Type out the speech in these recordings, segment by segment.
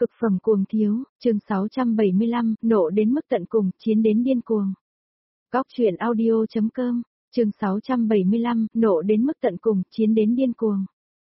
Cực phẩm cuồng thiếu, chương 675, nộ đến mức tận cùng, chiến đến điên cuồng. Góc truyện audio.com, chương 675, nộ đến mức tận cùng, chiến đến điên cuồng.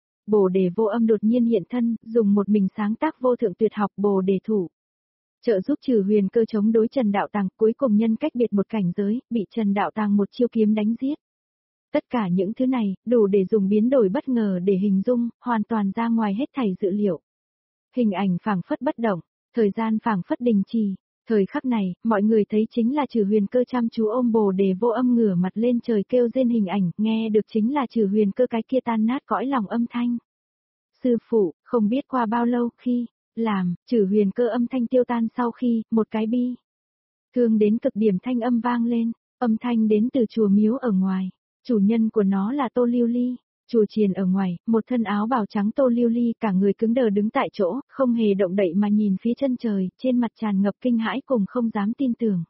Bồ đề vô âm đột nhiên hiện thân, dùng một mình sáng tác vô thượng tuyệt học bồ đề thủ. Trợ giúp trừ huyền cơ chống đối Trần Đạo Tàng, cuối cùng nhân cách biệt một cảnh giới, bị Trần Đạo Tàng một chiêu kiếm đánh giết. Tất cả những thứ này, đủ để dùng biến đổi bất ngờ để hình dung, hoàn toàn ra ngoài hết thảy dự liệu. Hình ảnh phảng phất bất động, thời gian phảng phất đình trì. Thời khắc này, mọi người thấy chính là trừ huyền cơ chăm chú ôm bồ đề vô âm ngửa mặt lên trời kêu rên hình ảnh, nghe được chính là trừ huyền cơ cái kia tan nát cõi lòng âm thanh. Sư phụ, không biết qua bao lâu khi, trừ huyền cơ âm thanh tiêu tan sau khi, một cái bi. Thương đến cực điểm thanh âm vang lên, âm thanh đến từ chùa miếu ở ngoài, chủ nhân của nó là Tô Lưu Ly. Chùa chiền ở ngoài, một thân áo bào trắng Tô Lưu Ly cả người cứng đờ đứng tại chỗ, không hề động đậy mà nhìn phía chân trời, trên mặt tràn ngập kinh hãi cùng không dám tin tưởng.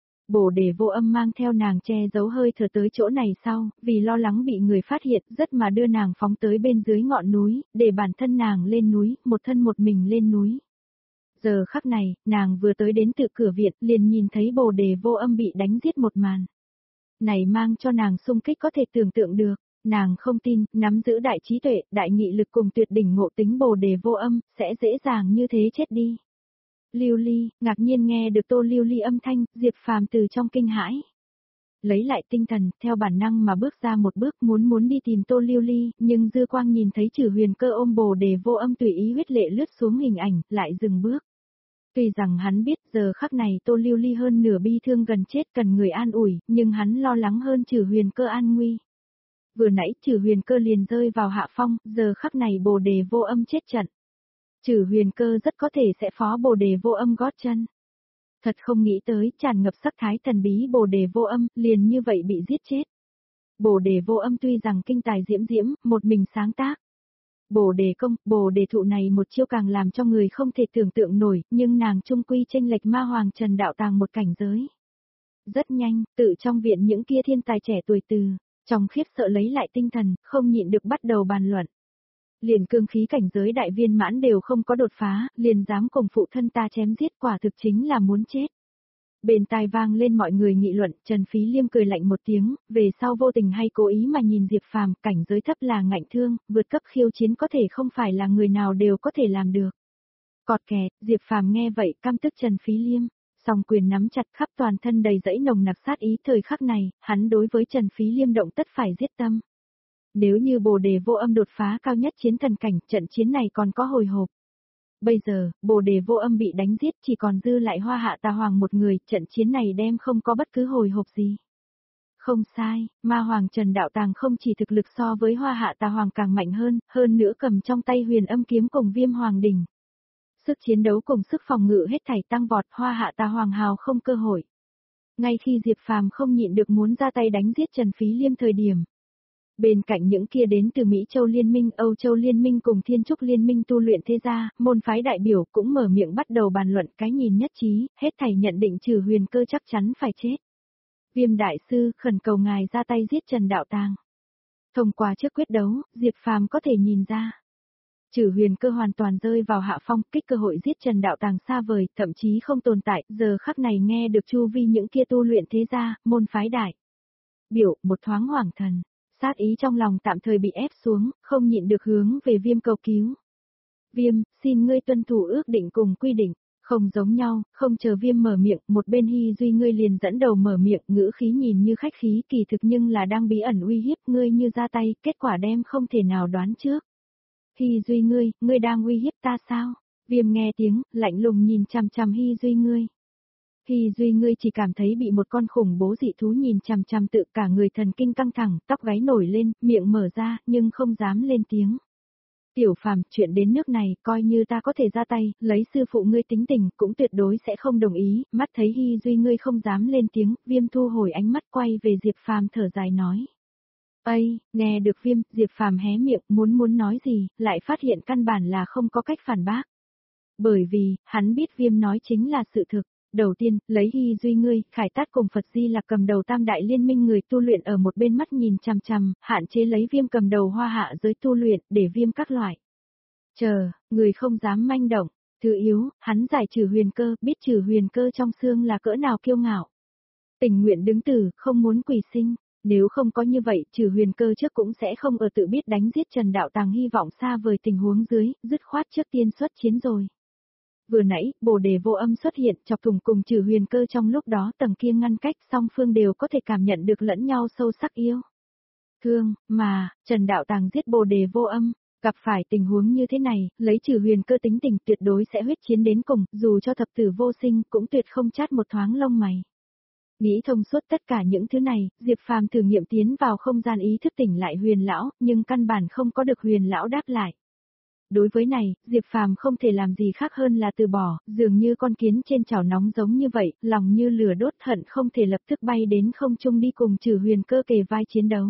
Bồ đề vô âm mang theo nàng che giấu hơi thở tới chỗ này sau, vì lo lắng bị người phát hiện, rất mà đưa nàng phóng tới bên dưới ngọn núi, để bản thân nàng lên núi, một thân một mình lên núi. Giờ khắc này, nàng vừa tới đến tự cửa viện, liền nhìn thấy bồ đề vô âm bị đánh giết một màn. Này mang cho nàng xung kích có thể tưởng tượng được. Nàng không tin, nắm giữ đại trí tuệ, đại nghị lực cùng tuyệt đỉnh ngộ tính bồ đề vô âm, sẽ dễ dàng như thế chết đi. Lưu Ly, ngạc nhiên nghe được Tô Lưu Ly âm thanh, Diệp Phàm từ trong kinh hãi. Lấy lại tinh thần, theo bản năng mà bước ra một bước muốn đi tìm Tô Lưu Ly, nhưng dư quang nhìn thấy trừ huyền cơ ôm bồ đề vô âm tùy ý huyết lệ lướt xuống hình ảnh, lại dừng bước. Tuy rằng hắn biết giờ khắc này Tô Lưu Ly hơn nửa bi thương gần chết cần người an ủi, nhưng hắn lo lắng hơn trừ huyền cơ an nguy. Vừa nãy trừ huyền cơ liền rơi vào hạ phong, giờ khắc này bồ đề vô âm chết trận. Trừ huyền cơ rất có thể sẽ phó bồ đề vô âm gót chân. Thật không nghĩ tới, tràn ngập sắc thái thần bí bồ đề vô âm, liền như vậy bị giết chết. Bồ đề vô âm tuy rằng kinh tài diễm diễm, một mình sáng tác. Bồ đề công, bồ đề thụ này một chiêu càng làm cho người không thể tưởng tượng nổi, nhưng nàng trung quy chênh lệch ma hoàng Trần Đạo Tàng một cảnh giới. Rất nhanh, tự trong viện những kia thiên tài trẻ tuổi từ. Trong khiếp sợ lấy lại tinh thần, không nhịn được bắt đầu bàn luận. Liền cương khí cảnh giới đại viên mãn đều không có đột phá, liền dám cùng phụ thân ta chém giết quả thực chính là muốn chết. Bên tai vang lên mọi người nghị luận, Trần Phí Liêm cười lạnh một tiếng, về sau vô tình hay cố ý mà nhìn Diệp Phàm, cảnh giới thấp là ngạnh thương, vượt cấp khiêu chiến có thể không phải là người nào đều có thể làm được. Cọt kẹt, Diệp Phàm nghe vậy căm tức Trần Phí Liêm. Song quyền nắm chặt khắp toàn thân đầy dẫy nồng nặc sát ý thời khắc này, hắn đối với Trần Phí Liêm động tất phải giết tâm. Nếu như bồ đề vô âm đột phá cao nhất chiến thần cảnh, trận chiến này còn có hồi hộp. Bây giờ, bồ đề vô âm bị đánh giết chỉ còn dư lại Hoa Hạ Tà Hoàng một người, trận chiến này đem không có bất cứ hồi hộp gì. Không sai, ma hoàng Trần Đạo Tàng không chỉ thực lực so với Hoa Hạ Tà Hoàng càng mạnh hơn nữa cầm trong tay huyền âm kiếm cùng Viêm Hoàng đỉnh. Sức chiến đấu cùng sức phòng ngự hết thảy tăng vọt, Hoa Hạ Tà Hoàng hào không cơ hội. Ngay khi Diệp Phàm không nhịn được muốn ra tay đánh giết Trần Phí Liêm thời điểm. Bên cạnh những kia đến từ Mỹ Châu Liên minh, Âu Châu Liên minh cùng Thiên Trúc Liên minh tu luyện thế gia, môn phái đại biểu cũng mở miệng bắt đầu bàn luận cái nhìn nhất trí, hết thảy nhận định trừ huyền cơ chắc chắn phải chết. Viêm đại sư khẩn cầu ngài ra tay giết Trần Đạo Tàng. Thông qua trước quyết đấu, Diệp Phàm có thể nhìn ra. Trừ huyền cơ hoàn toàn rơi vào hạ phong, kích cơ hội giết Trần Đạo Tàng xa vời, thậm chí không tồn tại, giờ khắc này nghe được chu vi những kia tu luyện thế gia, môn phái đại. Biểu, một thoáng hoảng thần, sát ý trong lòng tạm thời bị ép xuống, không nhịn được hướng về Viêm cầu cứu. Viêm, xin ngươi tuân thủ ước định cùng quy định, không giống nhau, không chờ Viêm mở miệng, một bên Hy Duy ngươi liền dẫn đầu mở miệng, ngữ khí nhìn như khách khí kỳ thực nhưng là đang bí ẩn uy hiếp ngươi như ra tay, kết quả đem không thể nào đoán trước. Hy Duy ngươi đang uy hiếp ta sao? Viêm nghe tiếng, lạnh lùng nhìn chằm chằm Hy Duy ngươi. Hy Duy ngươi chỉ cảm thấy bị một con khủng bố dị thú nhìn chằm chằm tự cả người thần kinh căng thẳng, tóc gáy nổi lên, miệng mở ra, nhưng không dám lên tiếng. Tiểu Phàm, chuyện đến nước này, coi như ta có thể ra tay, lấy sư phụ ngươi tính tình, cũng tuyệt đối sẽ không đồng ý, mắt thấy Hy Duy ngươi không dám lên tiếng, Viêm thu hồi ánh mắt quay về Diệp Phàm thở dài nói. Ây, nghe được Viêm, Diệp Phàm hé miệng, muốn nói gì, lại phát hiện căn bản là không có cách phản bác. Bởi vì, hắn biết Viêm nói chính là sự thực. Đầu tiên, lấy Hy Duy ngươi, Khải Tát cùng Phật Di Lạc cầm đầu tam đại liên minh người tu luyện ở một bên mắt nhìn chằm chằm, hạn chế lấy Viêm cầm đầu Hoa Hạ giới tu luyện, để Viêm các loại. Chờ, người không dám manh động, Thứ yếu, hắn giải trừ huyền cơ, biết trừ huyền cơ trong xương là cỡ nào kiêu ngạo. Tình nguyện đứng tử, không muốn quỷ sinh. Nếu không có như vậy, trừ huyền cơ trước cũng sẽ không ở tự biết đánh giết Trần Đạo Tàng hy vọng xa vời tình huống dưới, dứt khoát trước tiên xuất chiến rồi. Vừa nãy, Bồ Đề Vô Âm xuất hiện chọc thủng cùng trừ huyền cơ trong lúc đó tầng kia ngăn cách song phương đều có thể cảm nhận được lẫn nhau sâu sắc yêu. Thương, mà, Trần Đạo Tàng giết Bồ Đề Vô Âm, gặp phải tình huống như thế này, lấy trừ huyền cơ tính tình tuyệt đối sẽ huyết chiến đến cùng, dù cho thập tử vô sinh cũng tuyệt không chát một thoáng lông mày. Nghĩ thông suốt tất cả những thứ này, Diệp Phàm thử nghiệm tiến vào không gian ý thức tỉnh lại huyền lão, nhưng căn bản không có được huyền lão đáp lại. Đối với này, Diệp Phàm không thể làm gì khác hơn là từ bỏ, dường như con kiến trên chảo nóng giống như vậy, lòng như lửa đốt hận không thể lập tức bay đến không trung đi cùng trừ huyền cơ kề vai chiến đấu.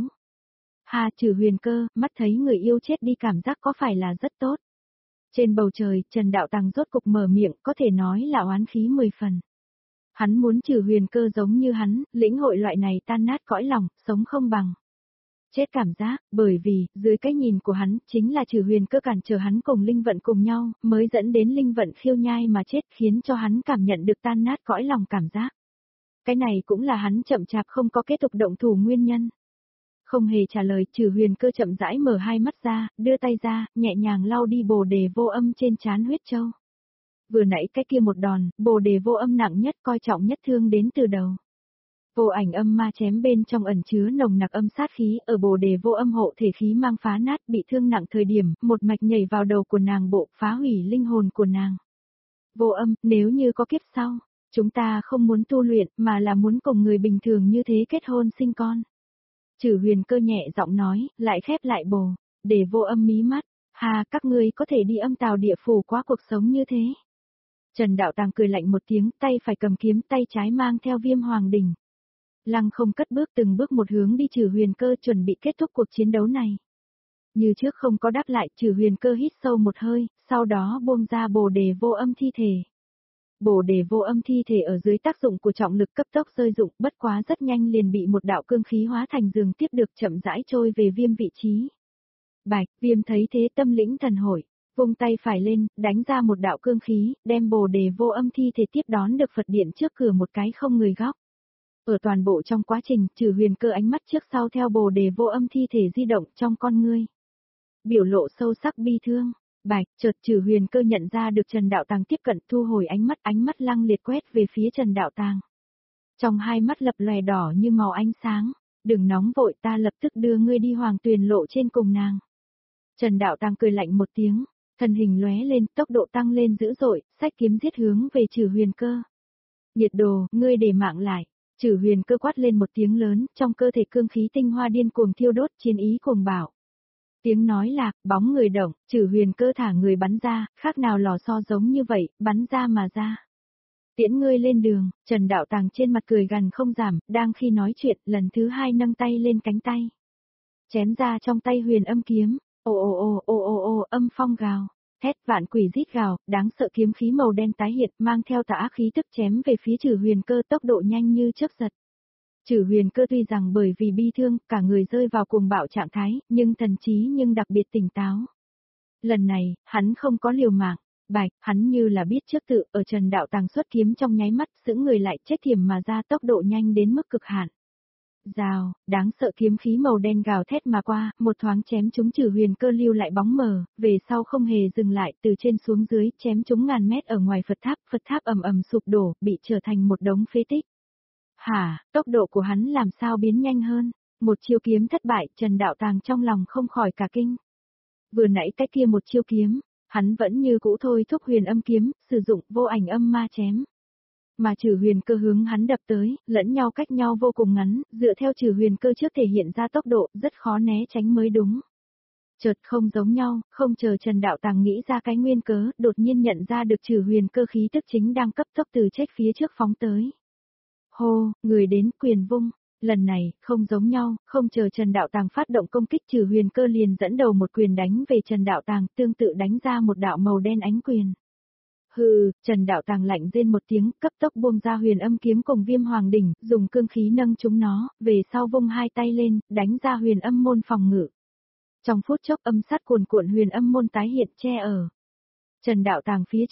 Hà trừ huyền cơ, mắt thấy người yêu chết đi cảm giác có phải là rất tốt. Trên bầu trời, Trần Đạo Tàng rốt cục mở miệng, có thể nói là oán khí 10 phần. Hắn muốn trừ huyền cơ giống như hắn, lĩnh hội loại này tan nát cõi lòng, sống không bằng. Chết cảm giác, bởi vì, dưới cái nhìn của hắn, chính là trừ huyền cơ cản trở hắn cùng linh vận cùng nhau, mới dẫn đến linh vận khiêu nhai mà chết khiến cho hắn cảm nhận được tan nát cõi lòng cảm giác. Cái này cũng là hắn chậm chạp không có kết tục động thủ nguyên nhân. Không hề trả lời, trừ huyền cơ chậm rãi mở hai mắt ra, đưa tay ra, nhẹ nhàng lau đi Bồ Đề Vô Âm trên trán huyết châu. Vừa nãy cái kia một đòn, Bồ Đề Vô Âm nặng nhất coi trọng nhất thương đến từ đầu. Vô ảnh âm ma chém bên trong ẩn chứa nồng nặc âm sát khí, ở Bồ Đề Vô Âm hộ thể khí mang phá nát bị thương nặng thời điểm, một mạch nhảy vào đầu của nàng bộ, phá hủy linh hồn của nàng. Vô Âm, nếu như có kiếp sau, chúng ta không muốn tu luyện, mà là muốn cùng người bình thường như thế kết hôn sinh con. Trừ huyền cơ nhẹ giọng nói, lại khép lại Bồ Đề Vô Âm mí mắt, hà, các ngươi có thể đi âm tào địa phủ qua cuộc sống như thế. Trần Đạo Tàng cười lạnh một tiếng, tay phải cầm kiếm, tay trái mang theo Viêm Hoàng đỉnh. Lăng không cất bước từng bước một hướng đi trừ huyền cơ chuẩn bị kết thúc cuộc chiến đấu này. Như trước không có đáp lại, trừ huyền cơ hít sâu một hơi, sau đó buông ra Bồ Đề Vô Âm thi thể. Bồ Đề Vô Âm thi thể ở dưới tác dụng của trọng lực cấp tốc rơi dụng, bất quá rất nhanh liền bị một đạo cương khí hóa thành giường tiếp được chậm rãi trôi về Viêm vị trí. Bạch, Viêm thấy thế tâm lĩnh thần hội, vung tay phải lên, đánh ra một đạo cương khí, đem Bồ Đề Vô Âm thi thể tiếp đón được Phật điện trước cửa một cái không người góc. Ở toàn bộ trong quá trình, trừ huyền cơ ánh mắt trước sau theo Bồ Đề Vô Âm thi thể di động trong con ngươi. Biểu lộ sâu sắc bi thương. Bạch, chợt trừ huyền cơ nhận ra được Trần Đạo Tàng tiếp cận, thu hồi ánh mắt lăng liệt quét về phía Trần Đạo Tàng. Trong hai mắt lập lòe đỏ như màu ánh sáng, đừng nóng vội, ta lập tức đưa ngươi đi Hoàng Tuyền lộ trên cùng nàng. Trần Đạo Tàng cười lạnh một tiếng, thân hình lóe lên, tốc độ tăng lên dữ dội, xách kiếm giết hướng về trừ huyền cơ. Nhiệt đồ, ngươi để mạng lại. Trừ huyền cơ quát lên một tiếng lớn, trong cơ thể cương khí tinh hoa điên cuồng thiêu đốt, chiến ý cuồng bạo. Tiếng nói lạc, bóng người động, trừ huyền cơ thả người bắn ra, khác nào lò xo giống như vậy, bắn ra mà ra. Tiễn ngươi lên đường, Trần Đạo Tàng trên mặt cười gằn không giảm, đang khi nói chuyện, lần thứ hai nâng tay lên cánh tay. Chém ra trong tay huyền âm kiếm, âm phong gào. Thét vạn quỷ rít gào, đáng sợ kiếm khí màu đen tái hiện, mang theo tà ác khí tức chém về phía trừ huyền cơ tốc độ nhanh như chớp giật. Trừ huyền cơ tuy rằng bởi vì bi thương, cả người rơi vào cuồng bạo trạng thái, nhưng thần trí đặc biệt tỉnh táo. Lần này, hắn không có liều mạng, Bạch, hắn như là biết trước tự, ở Trần Đạo Tàng xuất kiếm trong nháy mắt, sững người lại chết thiểm mà ra tốc độ nhanh đến mức cực hạn. Rào, đáng sợ kiếm khí màu đen gào thét mà qua, một thoáng chém chúng trừ huyền cơ lưu lại bóng mờ, về sau không hề dừng lại, từ trên xuống dưới, chém chúng ngàn mét ở ngoài Phật tháp ầm ầm sụp đổ, bị trở thành một đống phế tích. Hả, tốc độ của hắn làm sao biến nhanh hơn, một chiêu kiếm thất bại, Trần Đạo Tàng trong lòng không khỏi cả kinh. Vừa nãy cái kia một chiêu kiếm, hắn vẫn như cũ thôi thúc huyền âm kiếm, sử dụng vô ảnh âm ma chém. Mà trừ huyền cơ hướng hắn đập tới, lẫn nhau cách nhau vô cùng ngắn, dựa theo trừ huyền cơ trước thể hiện ra tốc độ, rất khó né tránh mới đúng. Chợt không giống nhau, không chờ Trần Đạo Tàng nghĩ ra cái nguyên cớ, đột nhiên nhận ra được trừ huyền cơ khí tức chính đang cấp tốc từ chết phía trước phóng tới. Hô, người đến quyền vung. Lần này, không giống nhau, không chờ Trần Đạo Tàng phát động công kích trừ huyền cơ liền dẫn đầu một quyền đánh về Trần Đạo Tàng, tương tự đánh ra một đạo màu đen ánh quyền. Hừ, Trần Đạo Tàng lạnh rên một tiếng, cấp tốc buông ra huyền âm kiếm cùng Viêm Hoàng đỉnh, dùng cương khí nâng chúng nó, về sau vung hai tay lên, đánh ra huyền âm môn phòng ngự. Trong phút chốc âm sát cuồn cuộn huyền âm môn tái hiện che ở Trần Đạo Tàng phía trước,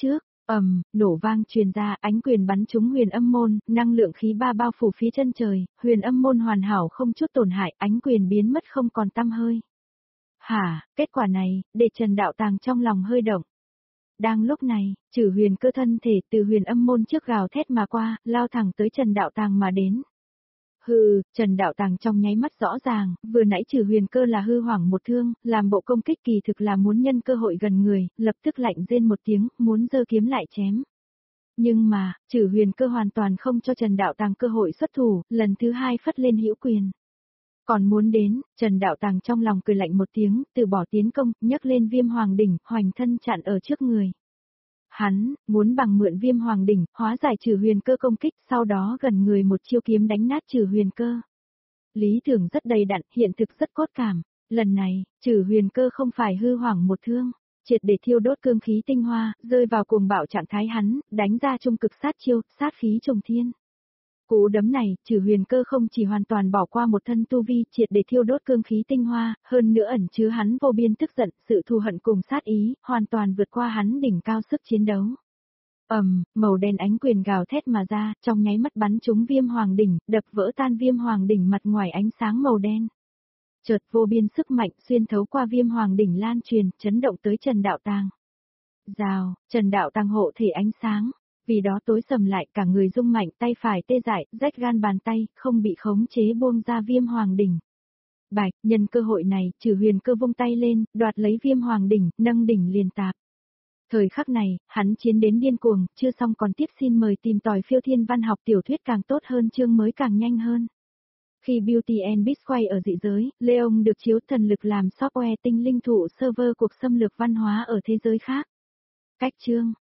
Nổ vang truyền ra, ánh quyền bắn trúng huyền âm môn, năng lượng khí ba bao phủ phía chân trời, huyền âm môn hoàn hảo không chút tổn hại, ánh quyền biến mất không còn tăm hơi. Hả, kết quả này, để Trần Đạo Tàng trong lòng hơi động. Đang lúc này, Trử Huyền Cơ thân thể từ huyền âm môn trước gào thét mà qua, lao thẳng tới Trần Đạo Tàng mà đến. Hừ, Trần Đạo Tàng trong nháy mắt rõ ràng, vừa nãy Trử Huyền Cơ là hư hoảng một thương, làm bộ công kích kỳ thực là muốn nhân cơ hội gần người, lập tức lạnh rên một tiếng, muốn giơ kiếm lại chém. Nhưng mà, Trử Huyền Cơ hoàn toàn không cho Trần Đạo Tàng cơ hội xuất thủ, lần thứ hai phất lên hữu quyền. Còn muốn đến, Trần Đạo Tàng trong lòng cười lạnh một tiếng, từ bỏ tiến công, nhấc lên Viêm Hoàng đỉnh, hoành thân chặn ở trước người. Hắn, muốn bằng mượn Viêm Hoàng đỉnh, hóa giải Trử Huyền Cơ công kích, sau đó gần người một chiêu kiếm đánh nát Trử Huyền Cơ. Lý tưởng rất đầy đặn, hiện thực rất cốt cảm. Lần này, Trử Huyền Cơ không phải hư hoảng một thương, triệt để thiêu đốt cương khí tinh hoa, rơi vào cuồng bạo trạng thái hắn, đánh ra trung cực sát chiêu, sát khí trùng thiên. Cú đấm này, Trử Huyền Cơ không chỉ hoàn toàn bỏ qua một thân tu vi, triệt để thiêu đốt cương khí tinh hoa, hơn nữa ẩn chứa hắn vô biên tức giận, sự thù hận cùng sát ý, hoàn toàn vượt qua hắn đỉnh cao sức chiến đấu. Màu đen ánh quyền gào thét mà ra, trong nháy mắt bắn trúng Viêm Hoàng đỉnh, đập vỡ tan Viêm Hoàng đỉnh mặt ngoài ánh sáng màu đen. Chợt vô biên sức mạnh xuyên thấu qua Viêm Hoàng đỉnh lan truyền, chấn động tới Trần Đạo Tàng. Rào, Trần Đạo Tàng hộ thể ánh sáng, vì đó tối sầm lại, cả người rung mạnh, tay phải tê dại, rách gan bàn tay, không bị khống chế buông ra Viêm Hoàng đỉnh. Bạch, nhân cơ hội này, Trử Huyền Cơ vung tay lên, đoạt lấy Viêm Hoàng đỉnh, nâng đỉnh liền tạp. Thời khắc này, hắn chiến đến điên cuồng, chưa xong còn tiếp xin mời tìm tòi phiêu thiên văn học tiểu thuyết càng tốt hơn, chương mới càng nhanh hơn. Khi Beauty and Beast quay ở dị giới, Leon được chiếu thần lực làm software tinh linh thụ server cuộc xâm lược văn hóa ở thế giới khác. Cách chương